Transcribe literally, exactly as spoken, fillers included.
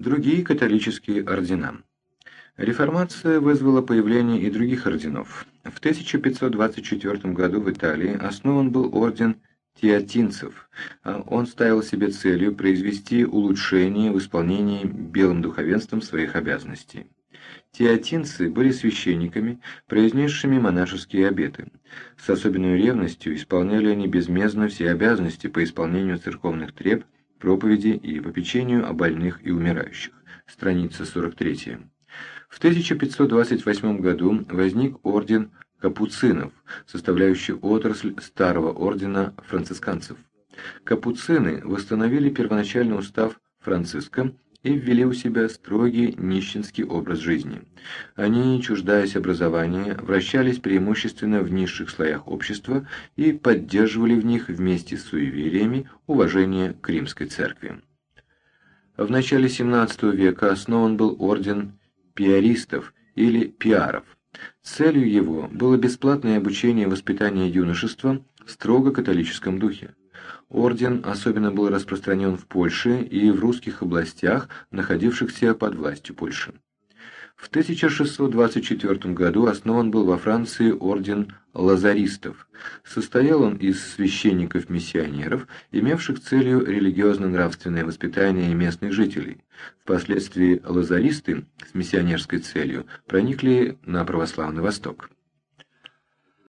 Другие католические ордена. Реформация вызвала появление и других орденов. В тысяча пятьсот двадцать четвёртом году в Италии основан был орден теотинцев. Он ставил себе целью произвести улучшение в исполнении белым духовенством своих обязанностей. Теотинцы были священниками, произнесшими монашеские обеты. С особенной ревностью исполняли они безмездно все обязанности по исполнению церковных треб, проповеди и попечению о больных и умирающих. Страница сорок третья. В тысяча пятьсот двадцать восьмом году возник орден капуцинов, составляющий отрасль старого ордена францисканцев. Капуцины восстановили первоначальный устав Франциска и ввели у себя строгий нищенский образ жизни. Они, чуждаясь образования, вращались преимущественно в низших слоях общества и поддерживали в них вместе с суевериями уважение к римской церкви. В начале семнадцатого века основан был орден пиаристов или пиаров. Целью его было бесплатное обучение и воспитание юношества в строго католическом духе. Орден особенно был распространен в Польше и в русских областях, находившихся под властью Польши. В тысяча шестьсот двадцать четвёртом году основан был во Франции орден лазаристов. Состоял он из священников-миссионеров, имевших целью религиозно-нравственное воспитание местных жителей. Впоследствии лазаристы с миссионерской целью проникли на православный Восток.